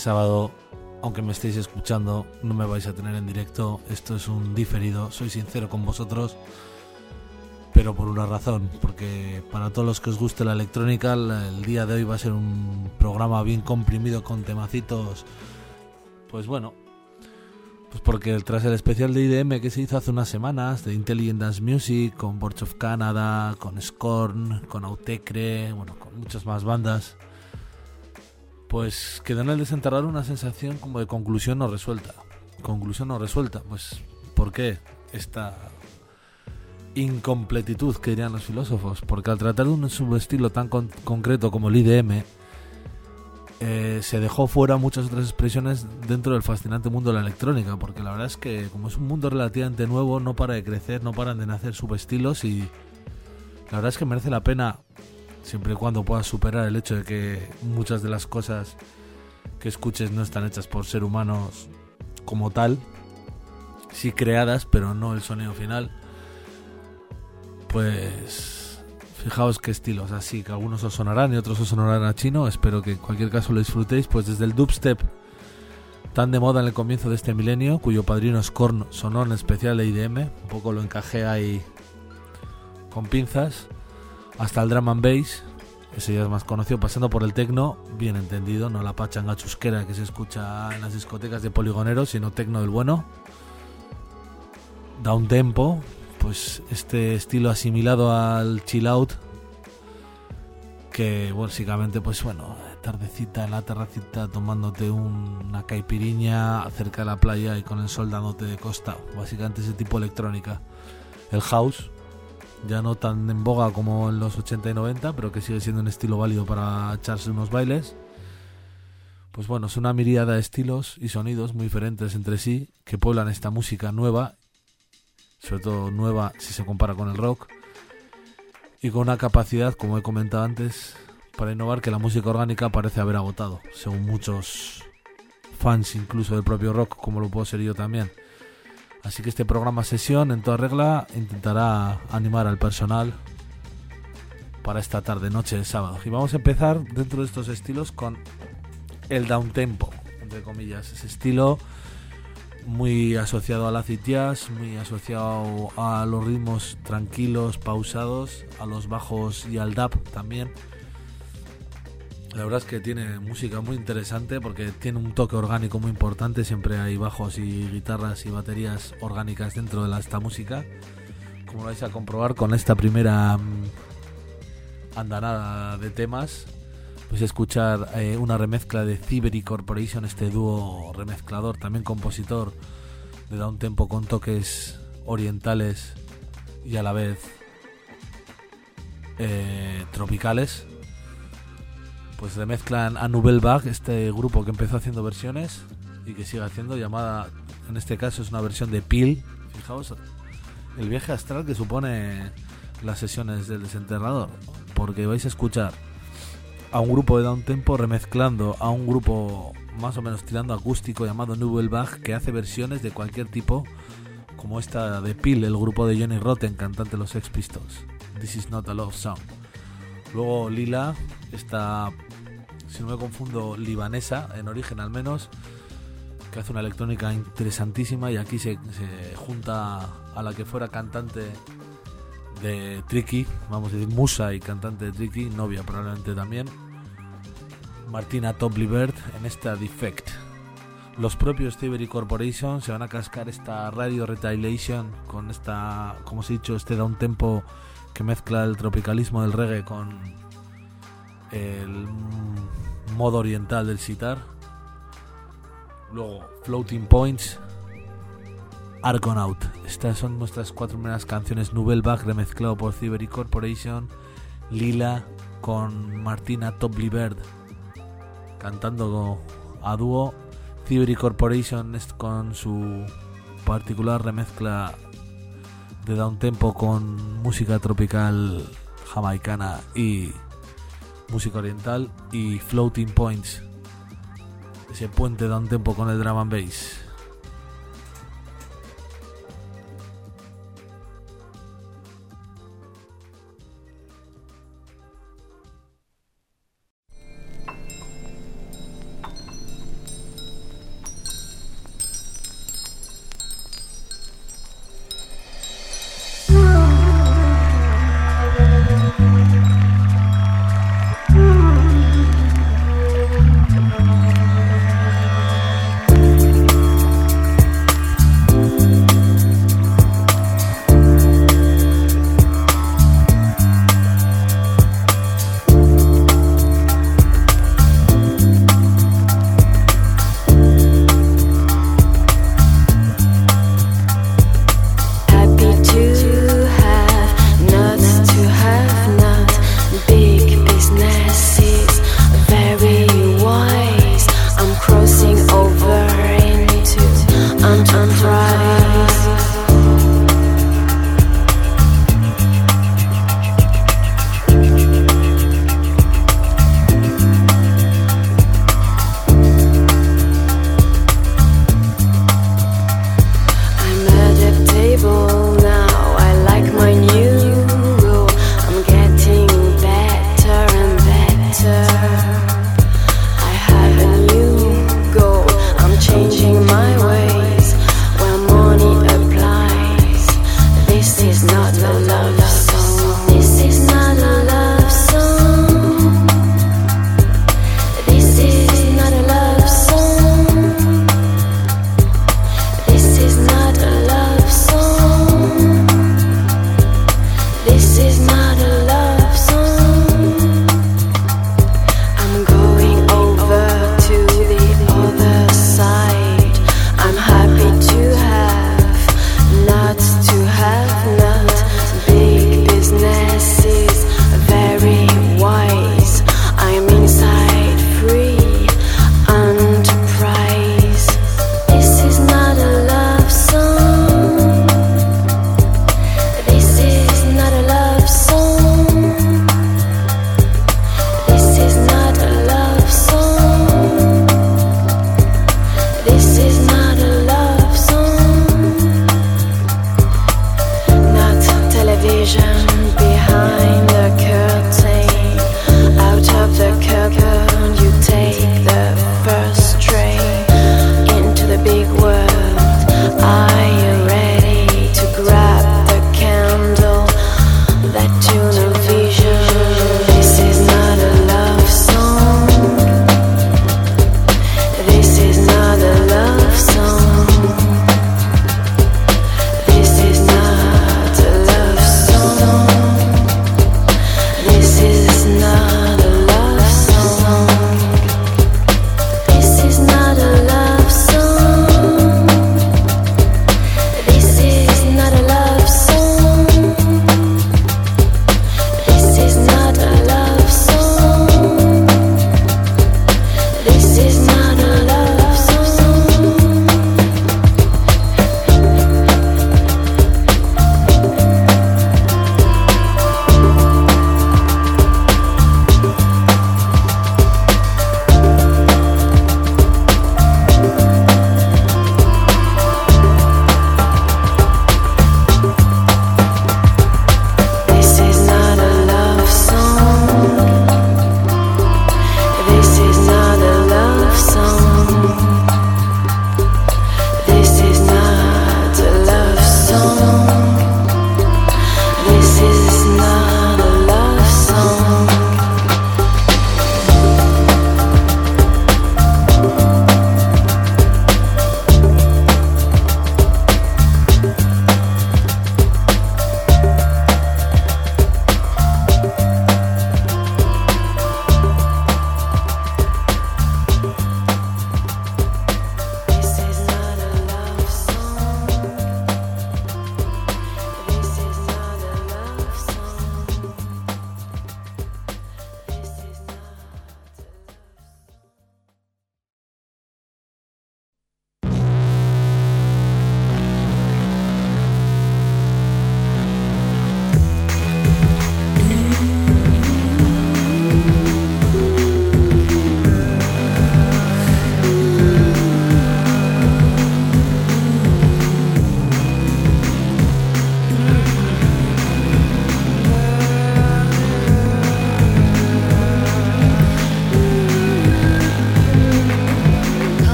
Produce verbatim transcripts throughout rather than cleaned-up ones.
sábado, aunque me estéis escuchando, no me vais a tener en directo. Esto es un diferido, soy sincero con vosotros, pero por una razón, porque para todos los que os guste la electrónica, el día de hoy va a ser un programa bien comprimido con temacitos, pues bueno, pues porque tras el especial de I D M que se hizo hace unas semanas, de Intelligent Dance Music, con Boards of Canada, con Scorn, con Autechre, bueno, con muchas más bandas, pues quedó en el desenterrar una sensación como de conclusión no resuelta. Conclusión no resuelta, pues ¿por qué esta incompletitud que dirían los filósofos? Porque al tratar de un subestilo tan con- concreto como el I D M, eh, se dejó fuera muchas otras expresiones dentro del fascinante mundo de la electrónica, porque la verdad es que como es un mundo relativamente nuevo, no para de crecer, no paran de nacer subestilos, y la verdad es que merece la pena, siempre y cuando puedas superar el hecho de que muchas de las cosas que escuches no están hechas por seres humanos como tal, sí creadas, pero no el sonido final. Pues fijaos qué estilos, así que algunos os sonarán y otros os sonarán a chino. Espero que en cualquier caso lo disfrutéis. Pues desde el dubstep, tan de moda en el comienzo de este milenio, cuyo padrino Scorn sonó en especial de I D M, un poco lo encajé ahí con pinzas, hasta el drum and bass, ese ya es más conocido, pasando por el techno, bien entendido, no la pachanga chusquera que se escucha en las discotecas de poligoneros, sino techno del bueno. Down tempo, pues este estilo asimilado al chill out, que básicamente, pues bueno, tardecita en la terracita tomándote un, una caipiriña cerca de la playa y con el sol dándote de costa, básicamente ese tipo de electrónica. El house, ya no tan en boga como en los ochenta y noventa, pero que sigue siendo un estilo válido para echarse unos bailes. Pues bueno, es una miríada de estilos y sonidos muy diferentes entre sí que pueblan esta música nueva, sobre todo nueva si se compara con el rock, y con una capacidad, como he comentado antes, para innovar que la música orgánica parece haber agotado, según muchos fans incluso del propio rock, como lo puedo ser yo también. Así que este programa sesión, en toda regla, intentará animar al personal para esta tarde noche de sábado. Y vamos a empezar dentro de estos estilos con el downtempo, entre comillas, ese estilo muy asociado al acid jazz, muy asociado a los ritmos tranquilos, pausados, a los bajos y al dub también. La verdad es que tiene música muy interesante porque tiene un toque orgánico muy importante. Siempre hay bajos y guitarras y baterías orgánicas dentro de la, esta música, como lo vais a comprobar con esta primera um, andanada de temas. Pues escuchar eh, una remezcla de Thievery Corporation, este dúo remezclador, también compositor de downtempo con toques orientales y a la vez eh, tropicales. Pues remezclan a Nouvelle Vague, este grupo que empezó haciendo versiones y que sigue haciendo, llamada, en este caso es una versión de Peel. Fijaos el viaje astral que supone las sesiones del desenterrador, porque vais a escuchar a un grupo de downtempo remezclando a un grupo más o menos tirando acústico llamado Nouvelle Vague, que hace versiones de cualquier tipo, como esta de Peel, el grupo de Johnny Rotten, cantante de los Sex Pistols. This is not a love song. Luego Lila, esta, si no me confundo, libanesa en origen al menos, que hace una electrónica interesantísima, y aquí se, se junta a la que fuera cantante de Tricky, vamos a decir musa y cantante de Tricky, novia probablemente también, Martina Topley-Bird, en esta Defect. Los propios Thievery Corporation se van a cascar esta Radio Retaliation con esta, como os he dicho, este downtempo que mezcla el tropicalismo del reggae con el modo oriental del sitar. Luego Floating Points, Argonaut. Estas son nuestras cuatro primeras canciones. Nouvelle Vague remezclado por Thievery Corporation, Lila con Martina Topley-Bird cantando a dúo, Thievery Corporation con su particular remezcla de downtempo con música tropical jamaicana y música oriental, y Floating Points, ese puente downtempo con el drum and bass.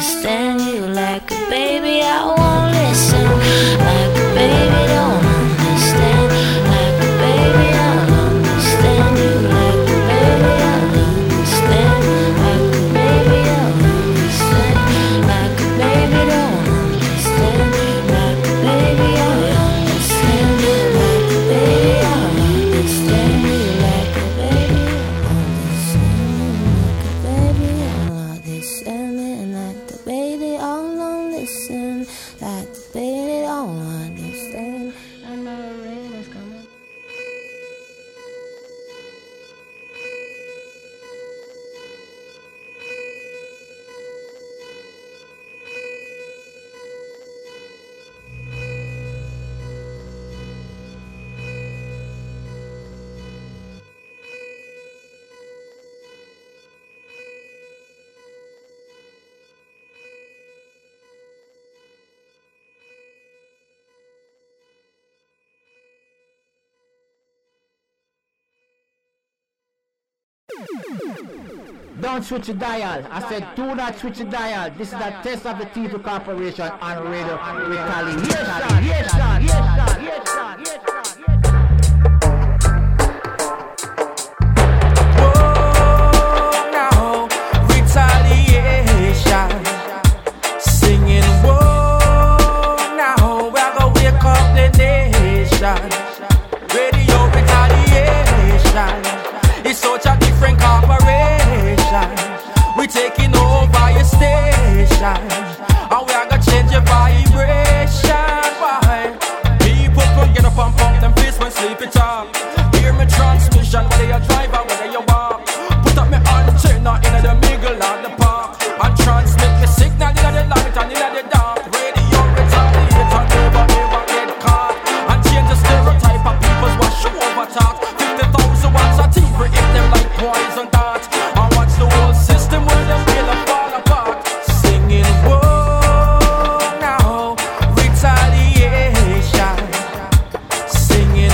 understand you like a baby. I won't listen like a baby. Don't understand like a baby. I'll understand you like a baby. I'll understand like a baby. I'll understand like a baby. Don't understand like a baby. I'll understand like a baby. I'll understand you like a baby. Understand like a baby. I'll understand like the baby. I'll understand. I know the rain is coming. Don't switch the dial. I said do not switch the dial. This is a test of the T two Corporation on radio retaliation. Yes, yes, yes, yes, yes, yes. Whoa, now retaliation. Singing, whoa, now we're gonna wake up the nation. Radio retaliation. It's such a different corporation. We taking over your station, and we are gonna change your vibration. Why? People can get up and pump them face when sleepy talk. Hear me transmission, whether you drive or whether you walk. Put up me antenna in the middle of the park and transmit me signal in the light and in the dark. Radio retaliate and never ever get caught, and change the stereotype of people's wash over talk. Fifty thousand watts of T V if them like poison dart, and watch the whole system where them will fall apart. Singing, whoa, now retaliation. Singing,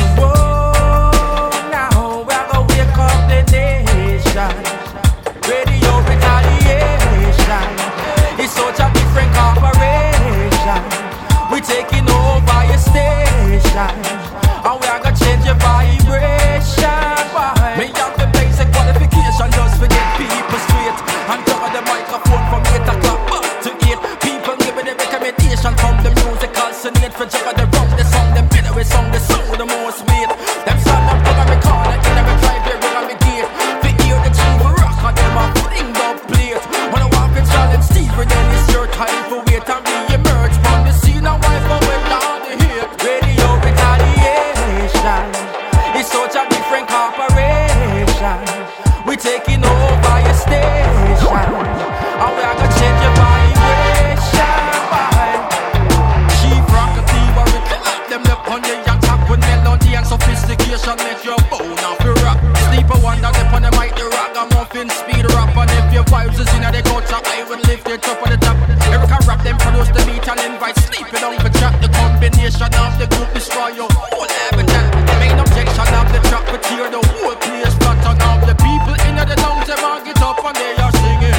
whoa, now we're gonna wake up the nation. Radio retaliation. It's such a different corporation. We taking over your station, and we are gonna change your vibration. Why? Me have the basic qualification just to get people straight, and cover the microphone from eight o'clock back to eight. People give me the recommendation from the musical senate for juggle the rum, the song, the middle way song, the song with the most weight. Them stand up over me corner, in every drive, they ring on me gate. They hear the chief rock, and them a fling up plate. When I walk in Charlotte Stephen, then it's your time for wait and re-emerge from the scene and wipe away all the hate. Radio retaliation. It's such a different corporation. We taking over your station, and we are gonna change your vibration. Why? Chief Rocketeer, we clap them up on the attack with melody and sophistication. Make your bone off your rock. Sleeper wonder them on the mic, the ragamuffin speed rap. And if your vibes is in the gutter, I will lift it up on the top. Erica rap them produce the beat and invite sleeping on for chat. The combination of the group destroy your whole habitat. Main objection of the track for tear the whole place flat. And all the people in the lungs them all get up and they are singing.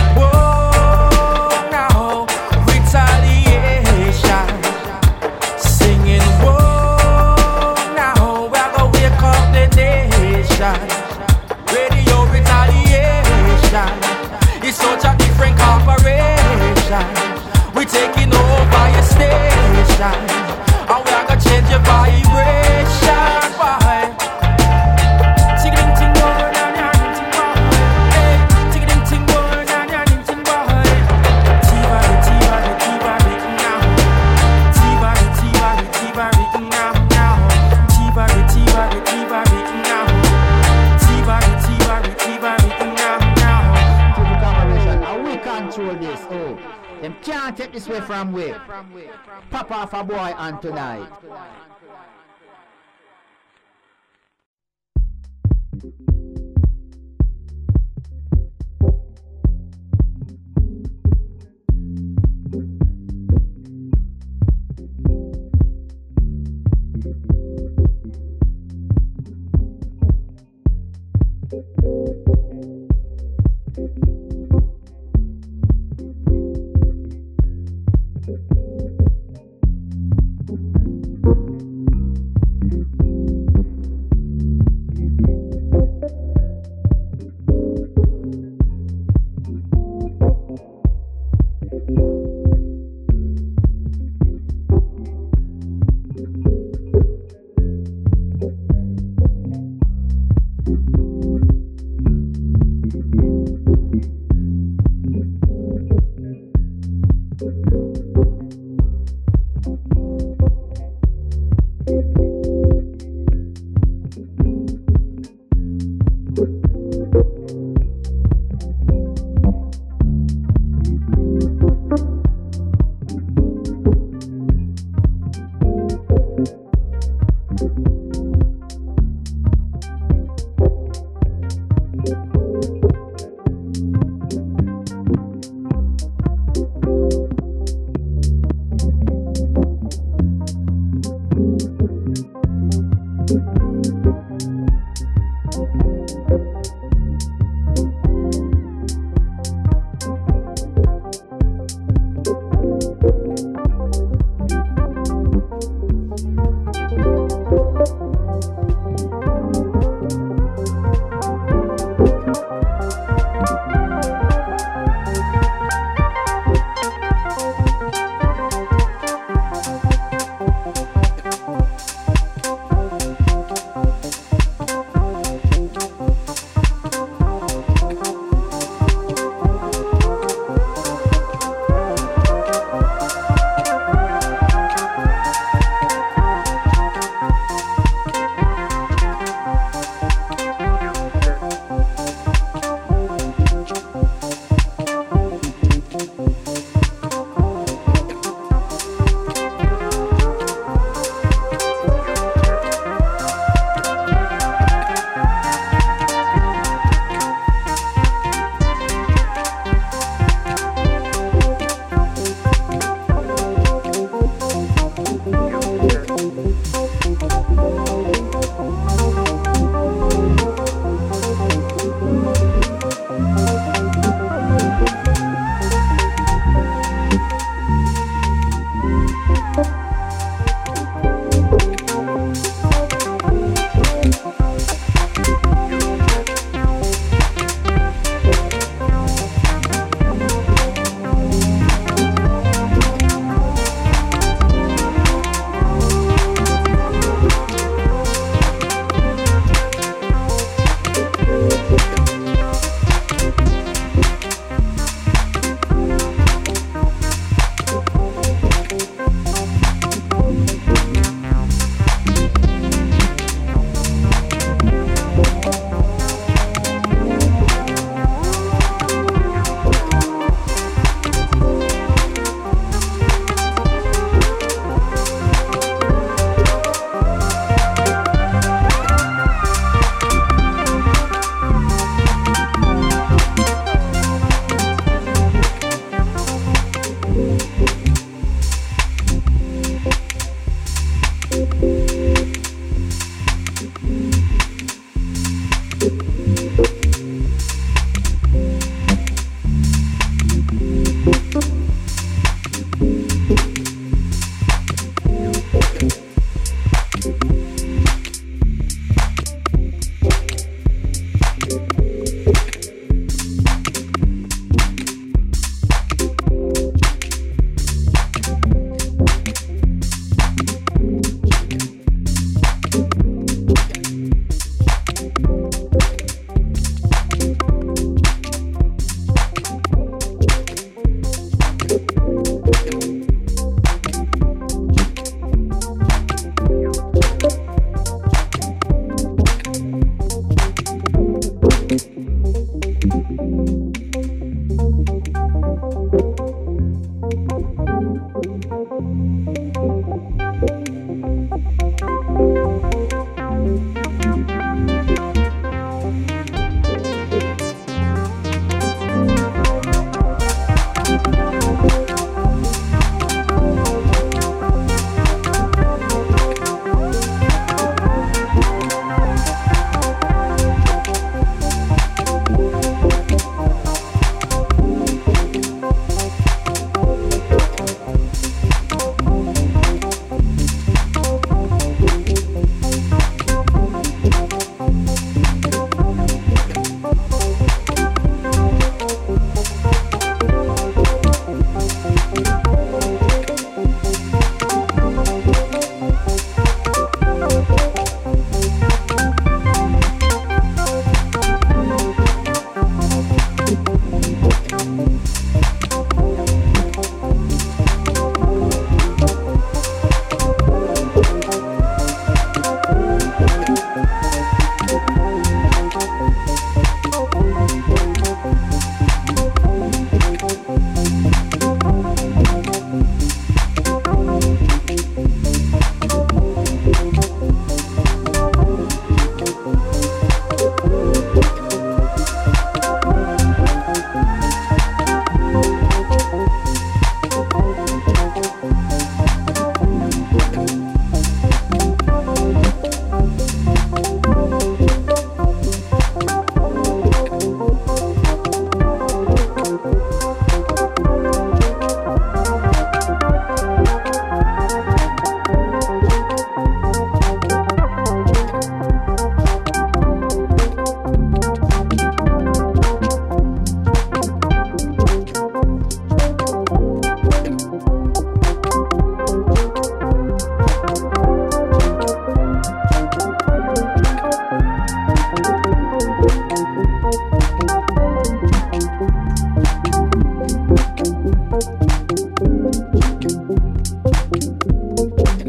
Whoa, now retaliation. Singing, whoa, now we're gonna wake up the nation. Radio retaliation. It's such a different corporation. We taking over your station, and we are gonna change your vibration. Why? Ting ting boy, na na ting boy. Hey, ting ting boy, na na ting boy. Tiba tiba tiba now. Tiba tiba tiba now now. Tiba tiba tiba now. Tiba tiba tiba now now. To the corporation, and we control this. Oh, them can't take this way from we. Pop off a boy on tonight.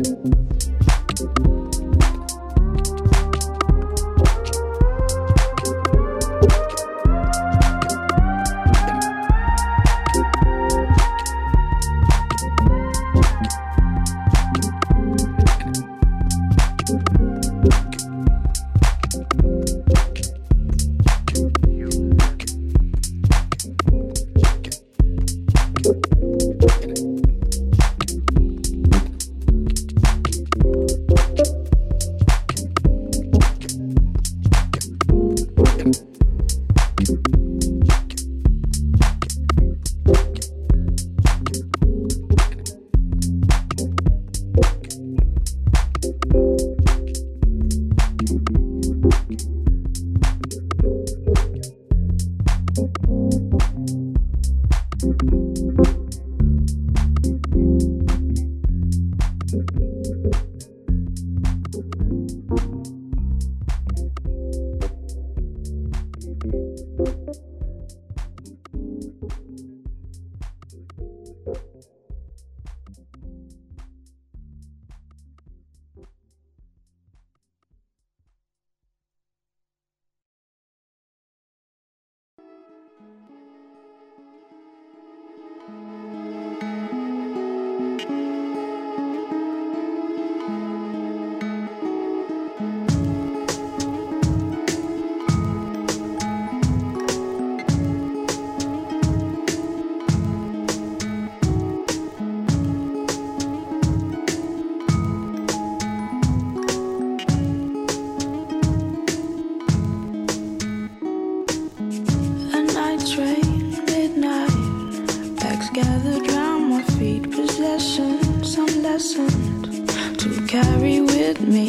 Carry with me,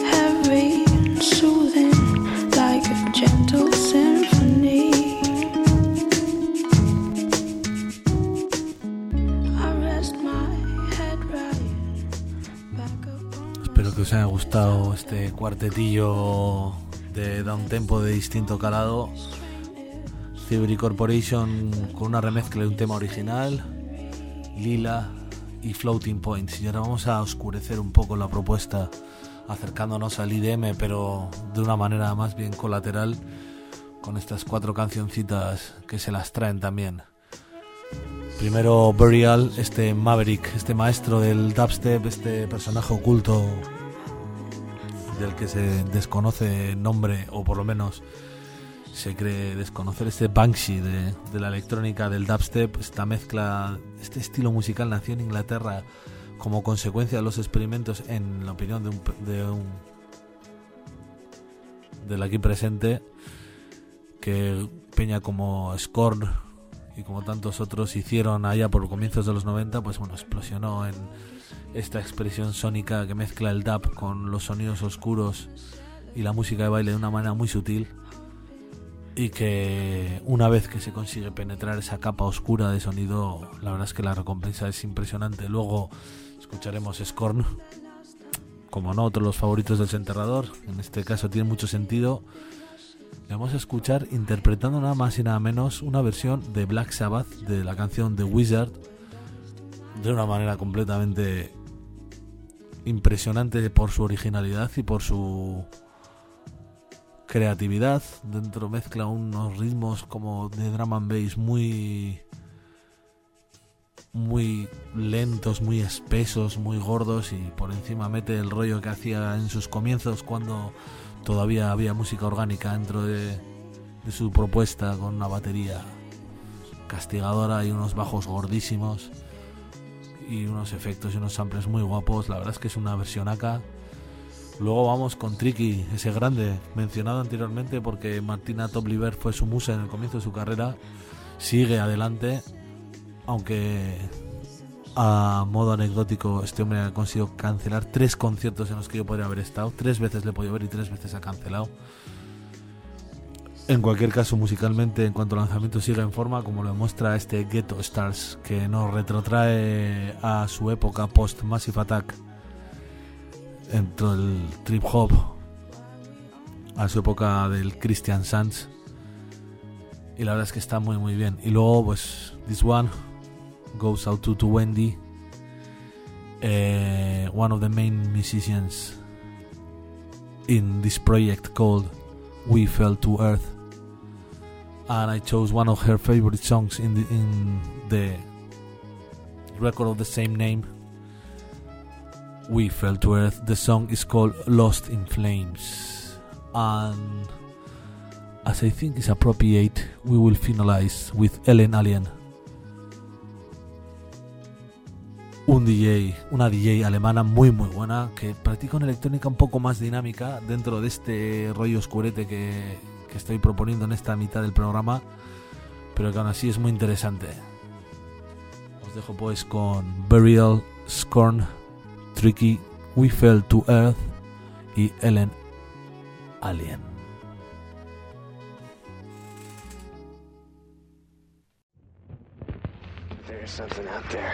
heavy and soothing, like a gentle symphony. I rest my head right back up. Espero que os haya gustado este cuartetillo de downtempo de distinto calado. Theory Corporation con una remezcla de un tema original, Lila y Floating Points. Y ahora vamos a oscurecer un poco la propuesta, acercándonos al I D M, pero de una manera más bien colateral, con estas cuatro cancioncitas que se las traen también. Primero Burial, este Maverick, este maestro del dubstep, este personaje oculto del que se desconoce nombre, o por lo menos se cree desconocer, este Banksy de, de la electrónica del dubstep. Esta mezcla, este estilo musical nació en Inglaterra como consecuencia de los experimentos, en la opinión de un, de un del aquí presente, que peña como Scorn y como tantos otros hicieron allá por comienzos de los noventa. Pues bueno, explosionó en esta expresión sónica que mezcla el dub con los sonidos oscuros y la música de baile de una manera muy sutil, y que una vez que se consigue penetrar esa capa oscura de sonido, la verdad es que la recompensa es impresionante. Luego escucharemos Scorn, como no, otro de los favoritos del Desenterrador. En este caso tiene mucho sentido. Le vamos a escuchar interpretando nada más y nada menos una versión de Black Sabbath de la canción The Wizard, de una manera completamente impresionante por su originalidad y por su creatividad. Dentro mezcla unos ritmos como de drum and bass muy muy lentos, muy espesos, muy gordos, y por encima mete el rollo que hacía en sus comienzos, cuando todavía había música orgánica dentro de, de su propuesta, con una batería castigadora y unos bajos gordísimos y unos efectos y unos samples muy guapos. La verdad es que es una versión acá. Luego vamos con Tricky, ese grande mencionado anteriormente porque Martina Topliber fue su musa en el comienzo de su carrera. Sigue adelante, aunque a modo anecdótico este hombre ha conseguido cancelar tres conciertos en los que yo podría haber estado. Tres veces le he podido ver y tres veces ha cancelado. En cualquier caso, musicalmente, en cuanto al lanzamiento, sigue en forma, como lo demuestra este Ghetto Stars, que nos retrotrae a su época post Massive Attack, dentro del trip hop, a su época del Christian Sands, y la verdad es que está muy muy bien. Y luego pues This One Goes Out to, to Wendy, uh, one of the main musicians in this project called We Fell to Earth, and I chose one of her favorite songs in the, in the record of the same name, We Fell to Earth. The song is called Lost in Flames, and as I think is appropriate, we will finalize with Ellen Allien, un D J, una D J alemana muy muy buena, que practica una electrónica un poco más dinámica dentro de este rollo oscurete que, que estoy proponiendo en esta mitad del programa, pero que aún así es muy interesante. Os dejo pues con Burial, Scorn, Tricky, We Fell to Earth y Ellen Allien. There's something out there.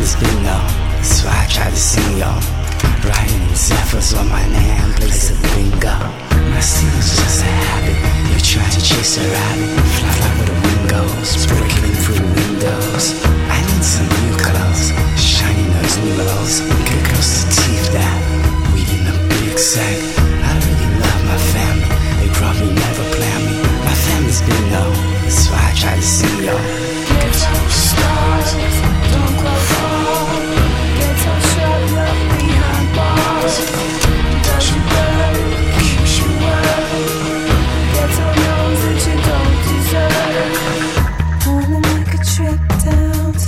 family's bingo, that's why I try to sing, yo. Riding in Zephyrs on my name, place of bingo. My single's just a habit, you're trying to chase a rabbit. Fly, fly where the wind goes, breaking in through the windows. I need some new clothes, shiny those new lows. Get close to teeth that, weed in a big sack. I really love my family, they probably never plan me. My family's bingo, that's why I try to sing, yo. Ghetto stars, don't go far. Ghetto shut up behind bars. Does you burn, keeps you well. Ghetto knows that you don't deserve. Wanna make a trip down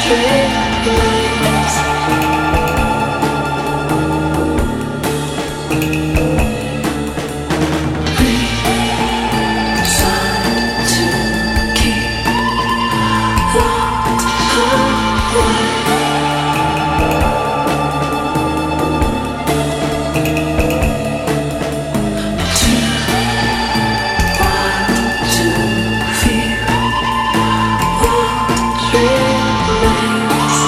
Remains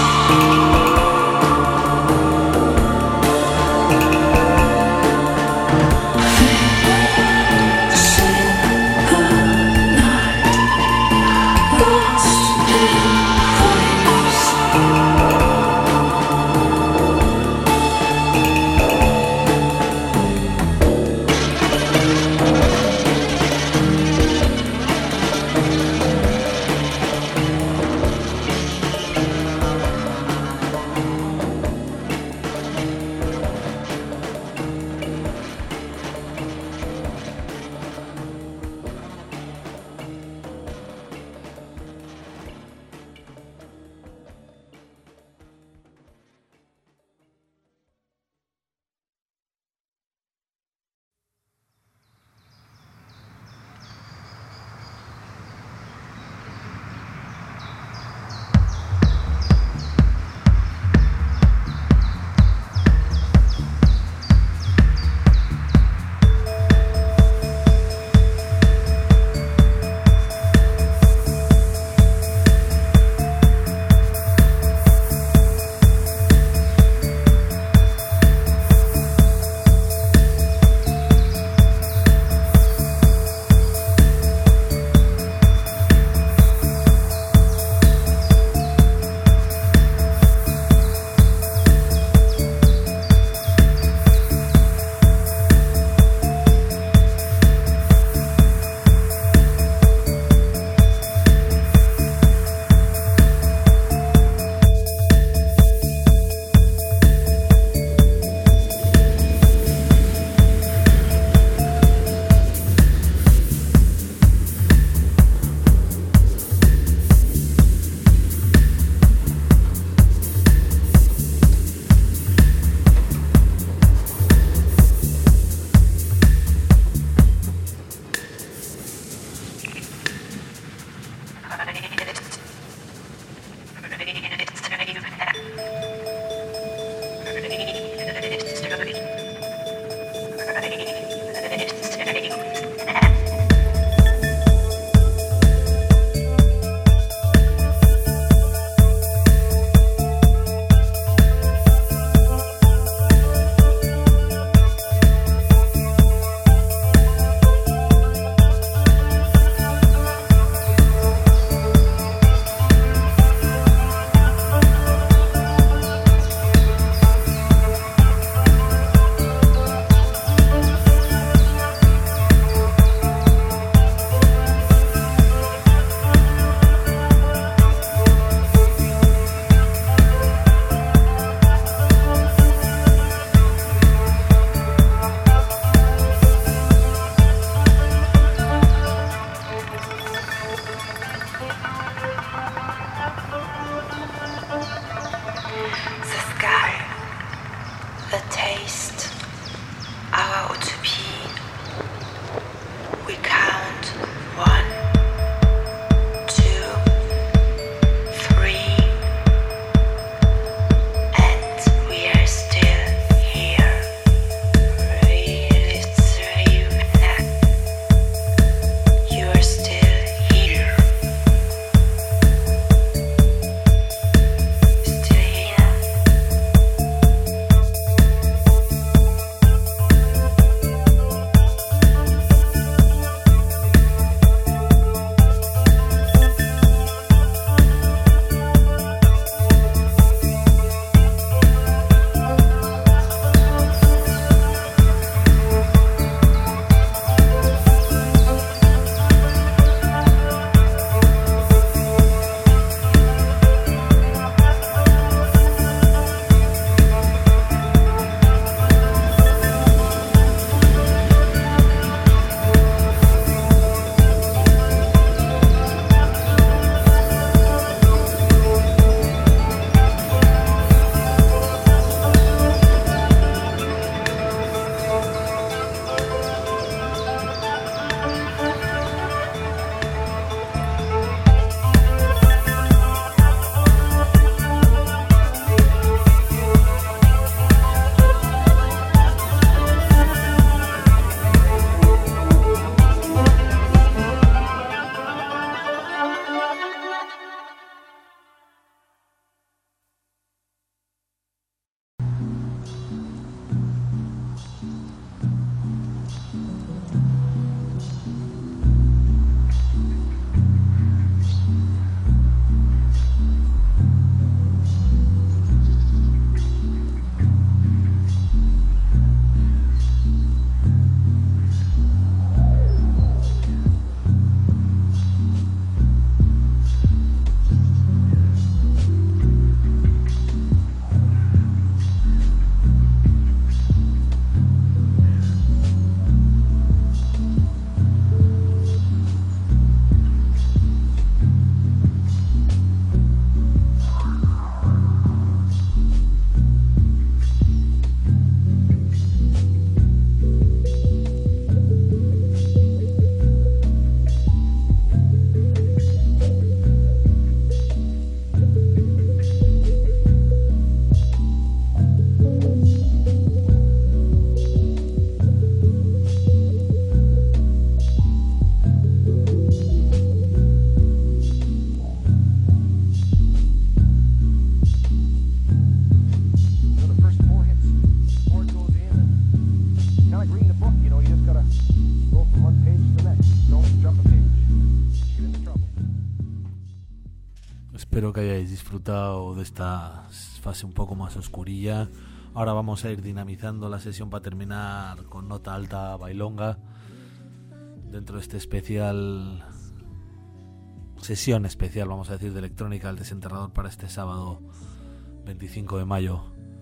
Espero que hayáis disfrutado de esta fase un poco más oscurilla. Ahora vamos a ir dinamizando la sesión para terminar con nota alta bailonga dentro de este especial, sesión especial, vamos a decir, de electrónica al desenterrador para este sábado veinticinco de mayo.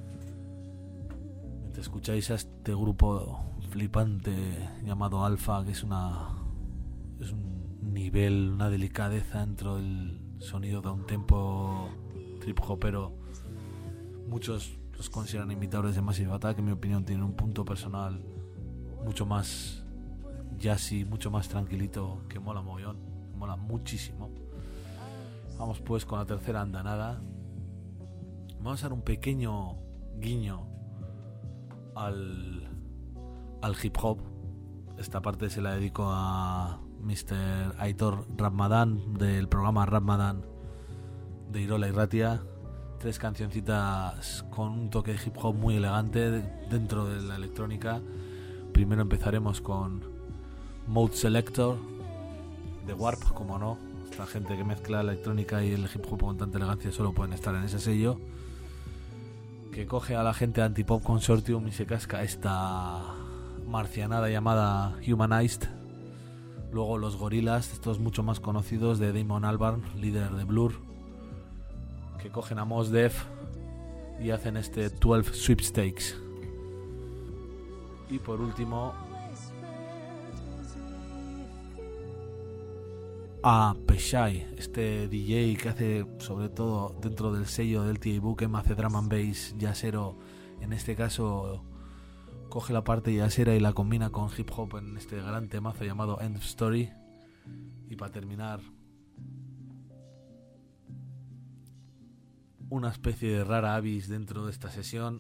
Te escucháis a este grupo flipante llamado Alpha, que es una es un nivel, una delicadeza dentro del sonido de un tempo trip hopero. Muchos los consideran imitadores de Massive Attack, que en mi opinión tienen un punto personal mucho más jazzy, mucho más tranquilito, que mola mogollón, que mola muchísimo. Vamos pues con la tercera andanada. Vamos a dar un pequeño guiño al, al hip hop. Esta parte se la dedico a mister Aitor Ramadan del programa Ramadan de Irola y Ratia. Tres cancioncitas con un toque de hip hop muy elegante dentro de la electrónica. Primero empezaremos con Mode Selector de Warp, como no. Esta gente que mezcla la electrónica y el hip hop con tanta elegancia solo pueden estar en ese sello, que coge a la gente de Antipop Consortium y se casca esta marcianada llamada Humanized. Luego los Gorilas, estos mucho más conocidos, de Damon Albarn, líder de Blur, que cogen a Mos Def y hacen este doce Sweepstakes. Y por último a Peshai, este D J que hace sobre todo dentro del sello del T A Bookem, hace drum and bass jazzero. En este caso coge la parte jazzera y la combina con hip hop en este gran temazo llamado End of Story. Y para terminar, una especie de rara avis dentro de esta sesión,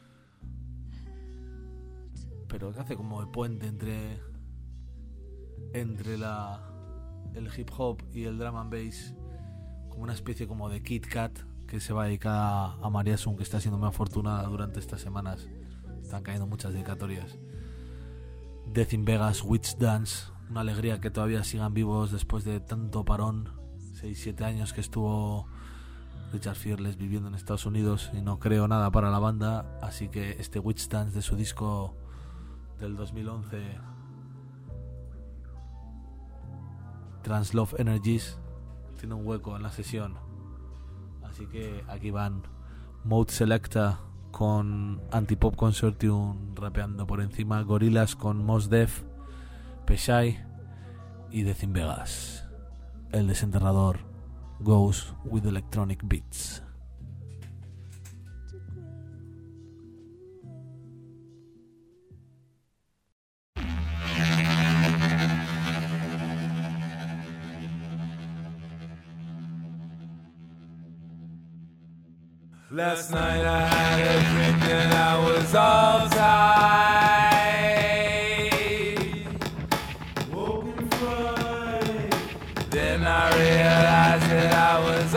pero que hace como de puente entre entre la el hip hop y el drum and bass, como una especie como de Kit Kat, que se va a dedicar a, a María Sun, que está siendo muy afortunada durante estas semanas. Están cayendo muchas dedicatorias. Death in Vegas, Witch Dance, una alegría que todavía sigan vivos después de tanto parón, seis siete años que estuvo Richard Fearless viviendo en Estados Unidos y no creo nada para la banda, así que este Witch Dance de su disco del dos mil once, Translove Energies, tiene un hueco en la sesión. Así que aquí van Mode Selecta con Antipop Consortium rapeando por encima, Gorillaz con Mos Def, Peshai y Death in Vegas. El desenterrador goes with electronic beats. Last night I had a drink and I was all tight, woken Friday. Then I realized that I was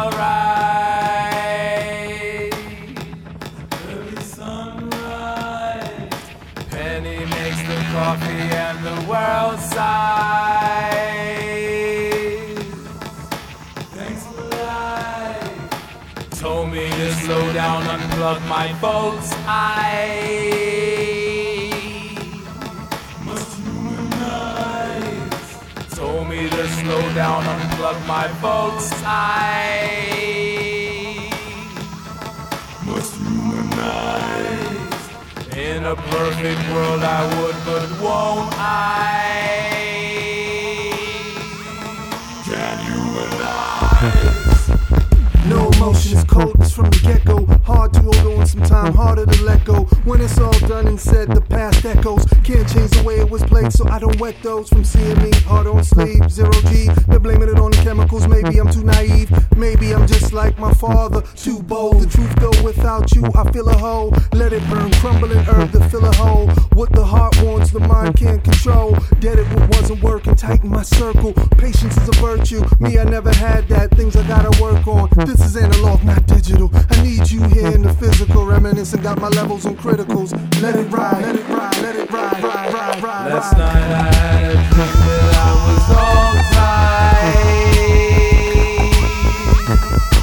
alright. Early sunrise, Penny makes the coffee and the world sighs. Thanks for life. Told me to slow down, unplug my folks' eyes. Must humanize. Told me to slow down, unplug my folks' eyes. Must humanize. In a perfect world I would, but won't I? Can humanize. No emotions, coldness from the get-go. Hard to hold on, sometime harder to let go. When it's all done and said, the past echoes. Can't change the way it was played, so I don't wet those. From seeing me, hard on sleep, zero G. They're blaming it on the chemicals, maybe I'm too naive. Maybe I'm just like my father, too bold. The truth though, without you, I feel a hole. Let it burn, crumbling herb to fill a hole. What the heart wants, the mind can't control. Dead it what wasn't working, tighten my circle. Patience is a virtue, me I never had that. Things I gotta work on. This is analog, not digital. I need you here in the physical. Reminiscing, got my levels on criticals. Let it ride, let it ride, let it ride, ride, ride, ride. Last night I had a drink that I was all tight.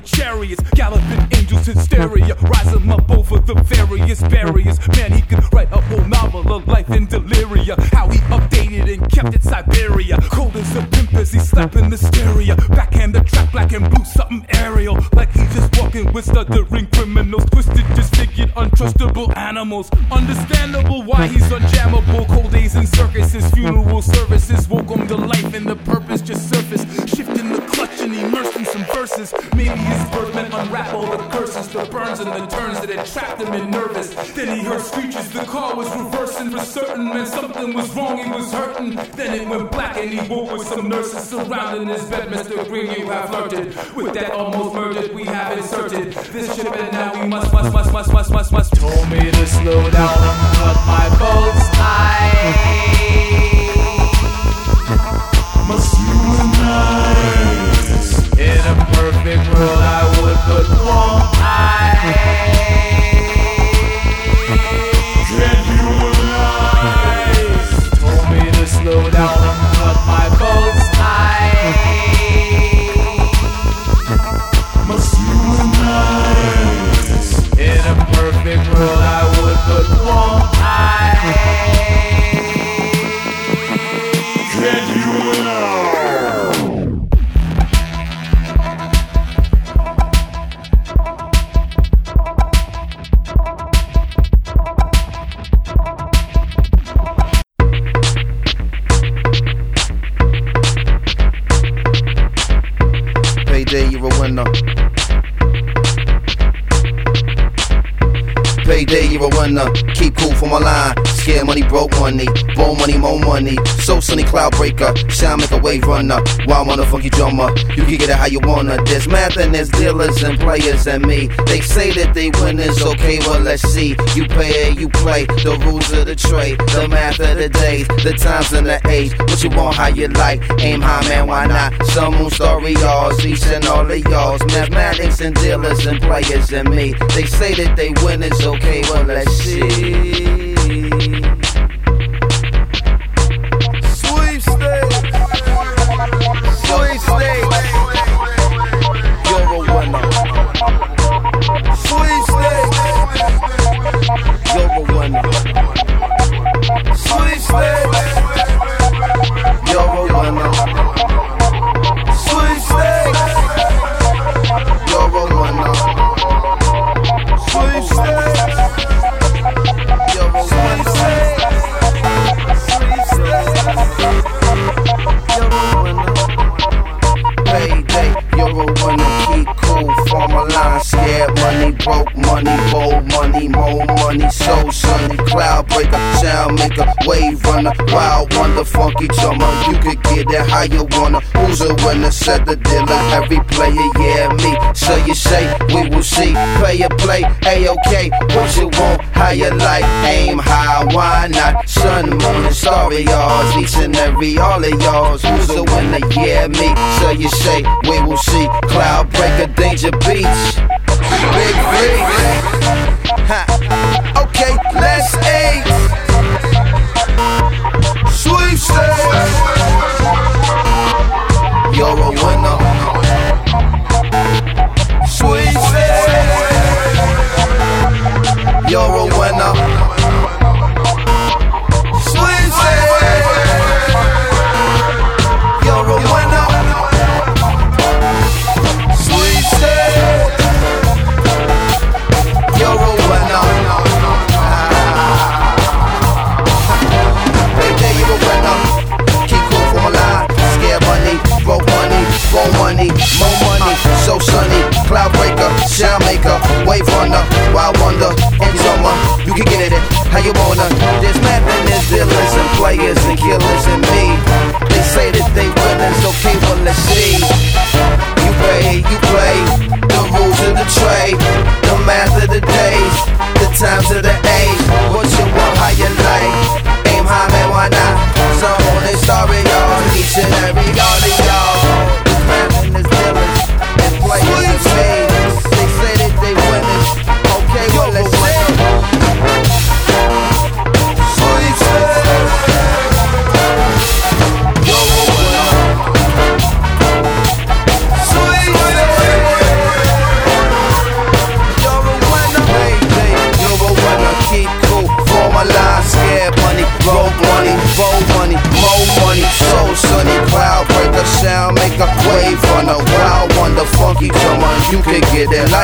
chariots, galloping angels hysteria, rise 'em up over the various barriers. Man, he could write a whole novel of life in deliria, how he updated and kept it Siberia. Cold as a pimp as he slapping the stereo, backhand the track black and blue, something aerial, like he's just walking with stuttering criminals, twisted, disfigured, untrustable animals. Understandable why he's unjammable. Cold days in circuses, funeral services woke him to life, and the purpose just surfaced, shifting the clutch and immersed in some verses. Maybe his birth meant unwrap all the curses, the burns and the turns that had trapped him in nervous. Then he heard screeches, the car was reversing for certain, man, something was wrong, he was hurting. Then it went black and he woke with some nurses surrounding his bed. Mister Green, you have flirted with that almost murdered, we have inserted this ship, and now we must, must, must, must, must, must, must. Told me to slow down and cut my bolts tight. Must unionize. In a perfect world I would put one eye. Can't unionize. Told me to slow down and cut my bolts tight. Must unionize. In a perfect world I would put one eye. Can't unionize. Payday, you're a winner. Payday, you're a winner. Keep cool for my line. Scare money, broke money. Bone money, more money. So sunny, cloud breaker. Sound make a wave runner. Wild on a funky drummer. You can get it how you wanna. There's math and there's dealers and players and me. They say that they win is okay, well let's see. You pay, you play. The rules of the trade. The math of the days. The times and the age. What you want, how you like. Aim high, man, why not? Some moon story, y'all. Each and all of y'all's. Mathematics and dealers and players and me. They say that they win is okay, well let's see. Sweepstakes, sweepstakes, you're a winner. Sweepstakes, you're a winner. Sweepstakes, you're a winner. Sweepstakes, you're a winner. Sweepstakes. Payday, you're a winner, keep cool, farmer line, scared money, broke money, bold money, more money, so sunny, cloud breaker, sound maker, wave runner, wild wonder, funky drummer, you could get it how you wanna. Who's a winner? Said the dealer, every player, yeah me. So you say, we will see, play a play, A-okay, what you want, how you like, aim high, why not? Sun, moon, and starry y'alls, each and every all of y'alls. Who's the winner? Yeah me. So you say, we will see, cloud breaker, danger beach, big freak. Ha. Okay, let's eight. Sweepstakes, you're a winner. Sweepstakes, you're a winner. Sweepstakes, you're a winner. Sweepstakes, you're a winner. Payday, you're a winner. Keep cool for my line. Scare money, broke money, more money, more money. So sunny, cloud breaker, sound maker, wave runner, wild wonder, and drummer. You can get it how you wanna. There's math and there's dealers and players and killers and me. They say that they win, it's okay, well let's see. You pay, you play, the rules of the trade, the math of the days, the times of the age. What you want, how you like, aim high, man, why not? Some on this story, y'all, each and every all of y'all. There's math and there's dealers and players and me. They say that they win it, okay, well let's see. You're a winner. Sweet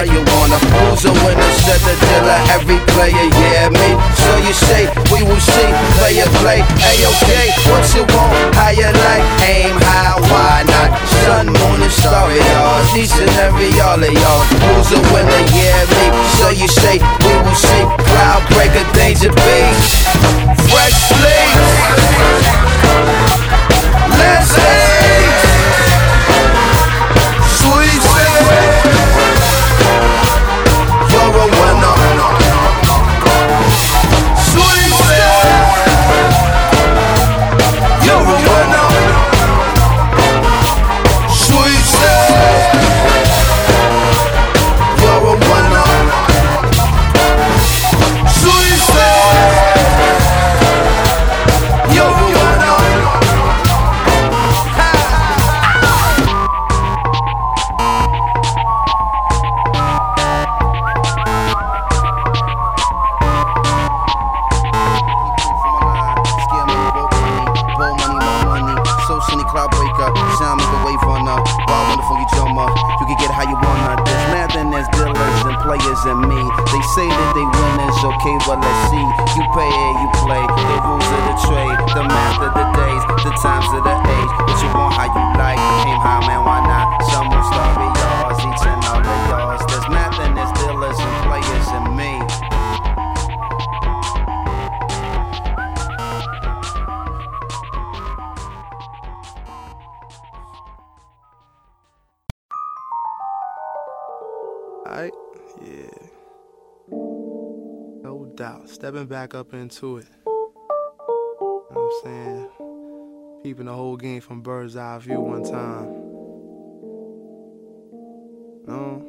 how you wanna. Who's a winner, said the dealer, every player, yeah, me. So you say, we will see, player play, A-OK, what you want, how you like, aim high, why not? Sun, moon, and starry, y'all, each and every all of y'all. Who's a winner, yeah, me. So you say, we will see, cloud breaker, danger beast, fresh sleep. Let's hate. Sweet say, you're a winner. Sweet say, you're a winner. Sweet say, you're a winner. Sweet say, you're a winner. And me, they say that they winners, okay, well let's see. You pay and you play, the rules of the trade, the math of the days, the times of the age. What you want, how you like, aim high, man, why not? Some will start with yours, each and all of yours. There's math and there's dealers and players and me. Alright, yeah. No doubt. Stepping back up into it. You know what I'm saying? Peeping the whole game from bird's eye view one time. No.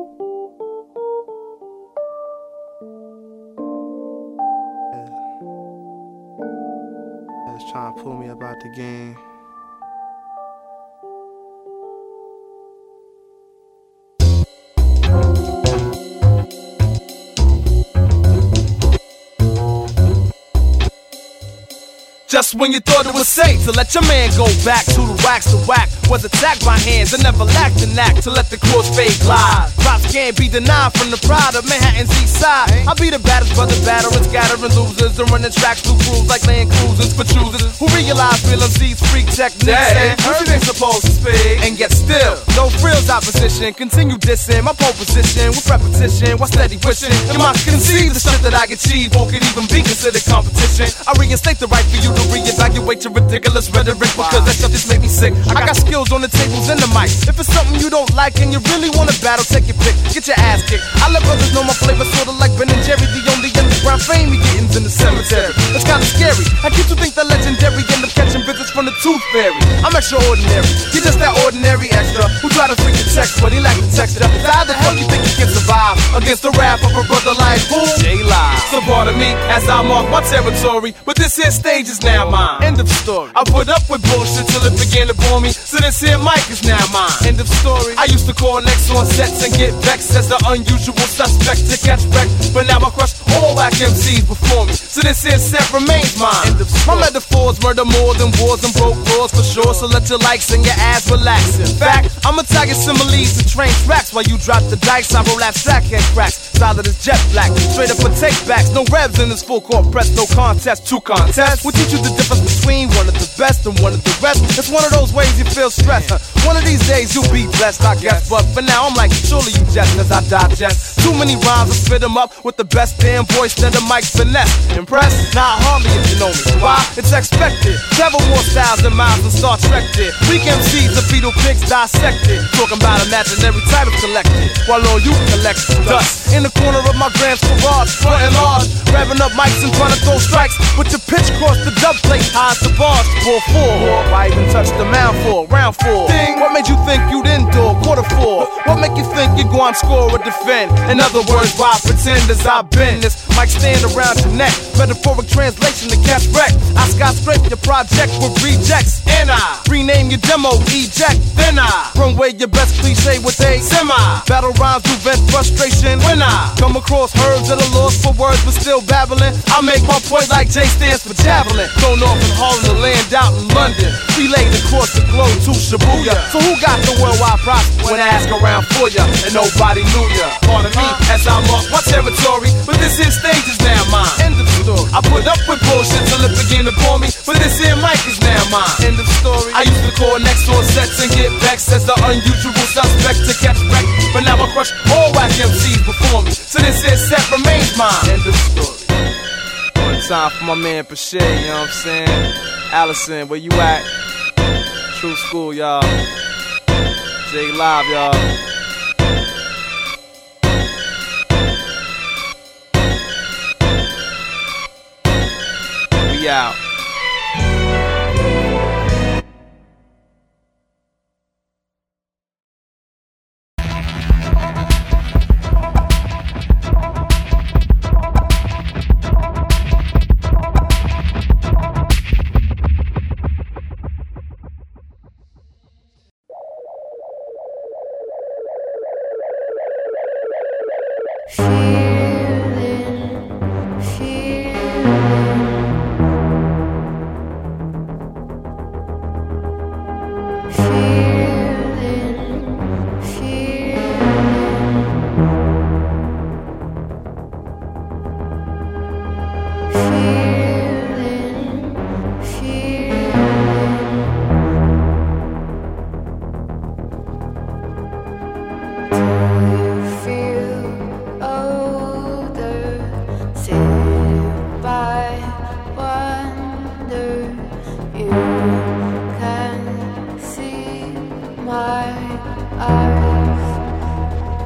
Yeah. That's trying to pull me up out the game. Just when you thought it was safe to let your man go back to the wax to whack, was attacked by hands and never lacked an act to let the cross fade glide. Props can't be denied from the pride of Manhattan's east side. I'll be the baddest brother batterers, scattering losers, and running tracks through crews like Land Cruisers for choosers who realize Bill M C's freak techniques and who they supposed to speak. And yet still, no frills opposition, continue dissing my pole position with repetition while steady wishing. And I conceive the shit that I achieve won't could even be considered competition. I reinstate the right for you to reevaluate your ridiculous rhetoric because that stuff just make me sick. I got skills on the tables and the mic. If it's something you don't like and you really want to battle, take your pick, get your ass kicked. I let brothers know my flavor sorta like Ben and Jerry. The only underground fame he getting's in the cemetery. It's kinda scary. I get to think the legendary end up catching visits from the tooth fairy. I'm extraordinary. You're just that ordinary extra who try to freak the text, but he lack the texture. So how the hell you think you can survive against the wrath of a brother like who? J-Live. So pardon me as I mark my territory, but this here stage is now mine. End of story. I put up with bullshit till it began to bore me, so this here mic is now mine. End of story. I used to call next on sets and get vexed as the unusual suspect to catch wreck, but now I crush all whack M Cs before me, so this here set remains mine. End of story. My metaphors murder more than wars and broke laws for sure, so let your likes and your ass relax. In fact, I'ma tag your similes to train tracks while you drop the dice. I roll abstract and cracks, solid as jet black, straight up for take backs. No revs in this full court press, no contest, two contests. We'll teach you the difference between one of the best and one of the rest. It's one of those ways you feel stressed, huh? One of these days you'll be blessed, I guess. But for now I'm like, surely you jest as I digest too many rhymes, I spit them up with the best damn voice that the mic finesse. Impressed? Nah, hardly if you know me. Why? It's expected. Several more styles than miles and Star Trek did. Weak M Cs and fetal pigs dissected, talking about imaginary titles collected, while all you collect dust. In the corner of my Grand's garage, frontin' large, revving up mics and trying to throw strikes with your pitch cross the dub plate, highs the bars. Four four, why even touch the mound for round four? Ding. What made you think you'd endure quarter four? What make you think you go on score or defend? In other words, why pretend as I've been? This mic stand around your neck, metaphoric translation to catch wreck. I skyscrape your project with rejects, and I rename your demo eject. Then I runway your best cliche with a semi. Battle rhymes to vent frustration. When I come across herbs that are lost for words but still babbling, I make my point like J stands for javelin. Thrown off and hauling the land out in London, relayed across the globe to Shibuya. So who got the worldwide prosper when I ask around for ya and nobody knew ya? Pardon me as I'm up my territory, but this here stage is now mine. End of story. I put up with bullshit till it began to bore me, but this here mic is now mine. End of story. I used to call next door sets and get vexed as the unusual suspect to catch wreck, but now I crush all whack M Cs before me, so this here set remains mine. End of story. One time for my man Pache, you know what I'm saying? Allison, where you at? True School, y'all. J Live, y'all. We out.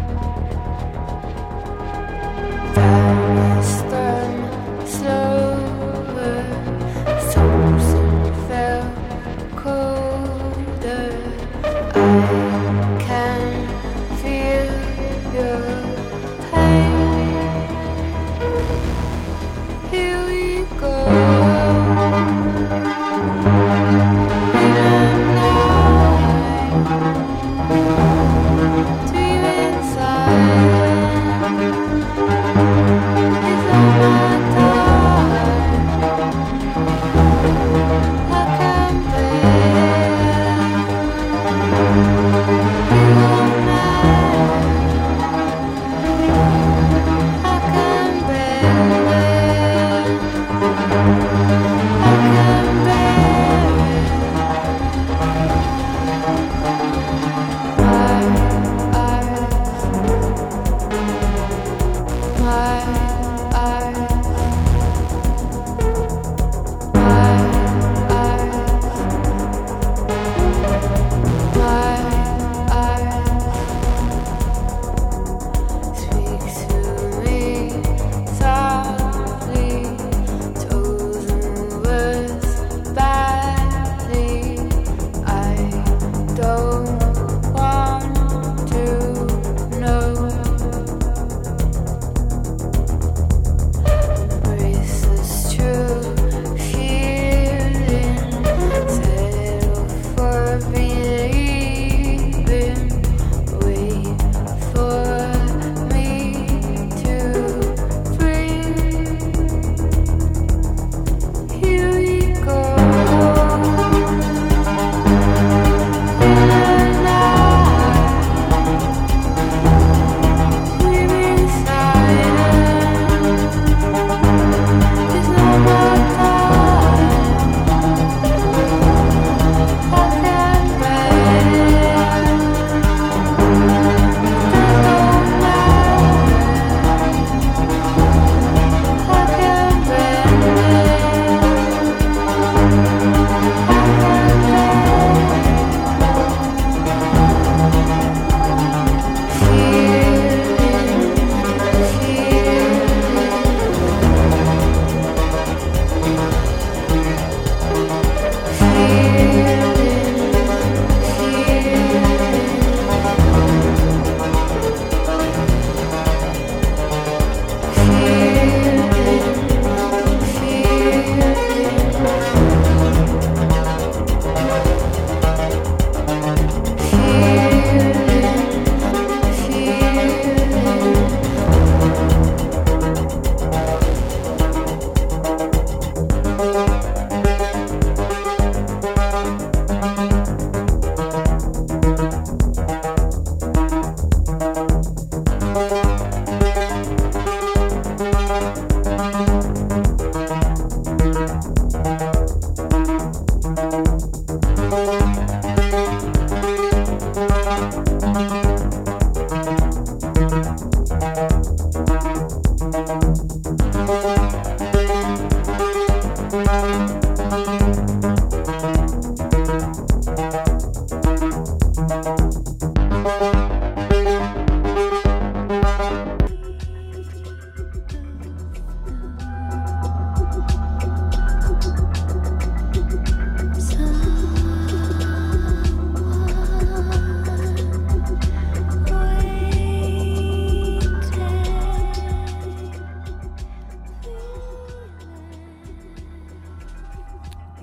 Slow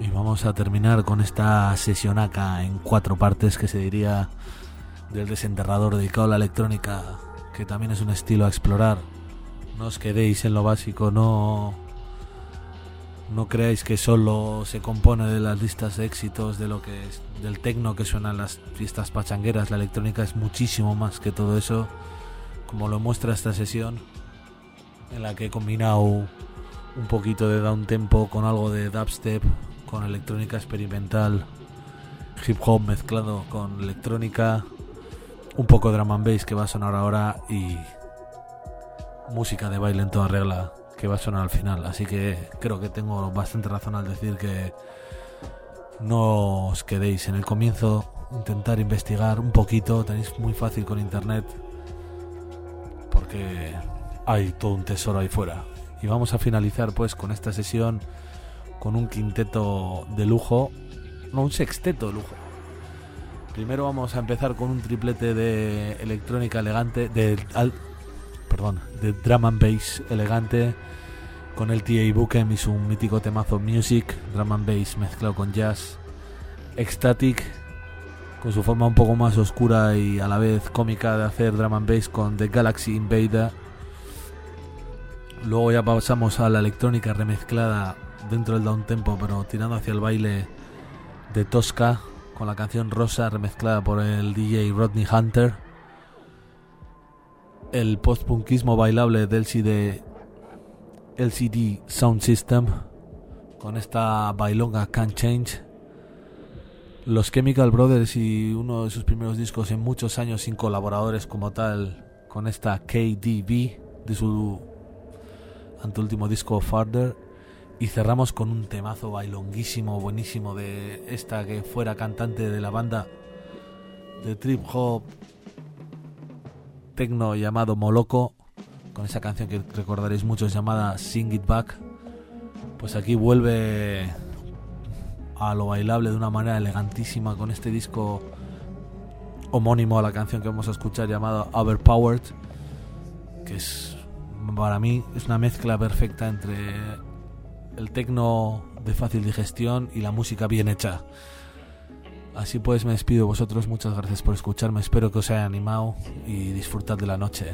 Y vamos a terminar con esta sesionaca en cuatro partes que se diría del desenterrador dedicado a la electrónica, que también es un estilo a explorar. No os quedéis en lo básico, no, no creáis que solo se compone de las listas de éxitos de lo que es, del techno que suena en las fiestas pachangueras. La electrónica es muchísimo más que todo eso, como lo muestra esta sesión, en la que he combinado un poquito de downtempo con algo de dubstep, con electrónica experimental, hip hop mezclado con electrónica, un poco de drum and bass que va a sonar ahora y música de baile en toda regla que va a sonar al final. Así que creo que tengo bastante razón al decir que no os quedéis en el comienzo, intentar investigar un poquito, tenéis muy fácil con internet porque hay todo un tesoro ahí fuera. Y vamos a finalizar pues con esta sesión con un quinteto de lujo, no, un sexteto de lujo. Primero vamos a empezar con un triplete de electrónica elegante, de al, perdón, de drum and bass elegante, con el T A Bukem y su mítico temazo Music, drum and bass mezclado con jazz, Ecstatic, con su forma un poco más oscura y a la vez cómica de hacer drum and bass, con The Galaxy Invader. Luego ya pasamos a la electrónica remezclada dentro del downtempo, pero tirando hacia el baile, de Tosca, con la canción Rosa remezclada por el D J Rodney Hunter. El post-punkismo bailable del L C D, L C D Sound System, con esta bailonga Can't Change. Los Chemical Brothers y uno de sus primeros discos en muchos años sin colaboradores como tal, con esta K D B de su anteúltimo disco Farther. Y cerramos con un temazo bailonguísimo, buenísimo, de esta que fuera cantante de la banda de trip hop techno llamado Moloko, con esa canción que recordaréis muchos llamada Sing It Back. Pues aquí vuelve a lo bailable de una manera elegantísima con este disco homónimo a la canción que vamos a escuchar, llamado Overpowered, que es, para mí, es una mezcla perfecta entre el techno de fácil digestión y la música bien hecha. Así pues me despido de vosotros, muchas gracias por escucharme, espero que os haya animado y disfrutad de la noche.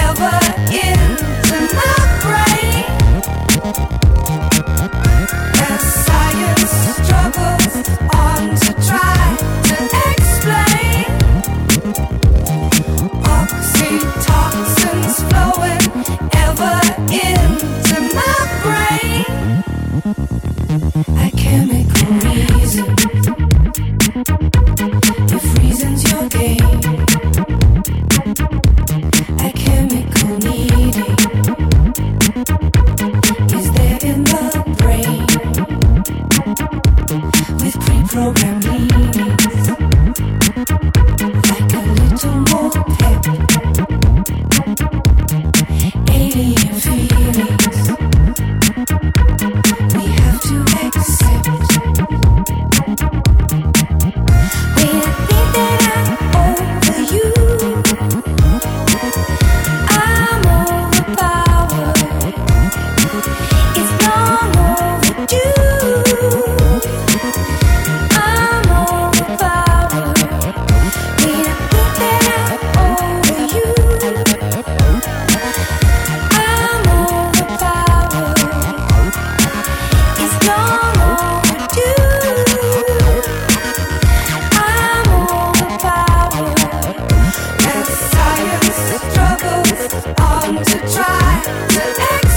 ever into my brain. As science struggles on to try to explain, oxytocins flowing ever into my brain. A chemical reason, if reason's your game. A chemical needing is there in the brain, with pre-programmed meanings, like a little more pep, alien feelings we have to accept. When I think that I'm over you, I'm overpowered. It's long overdue. I'm overpowered. When I think that I'm over you, I'm overpowered. It's long overdue. I'm overpowered. As science struggles on to try to explain,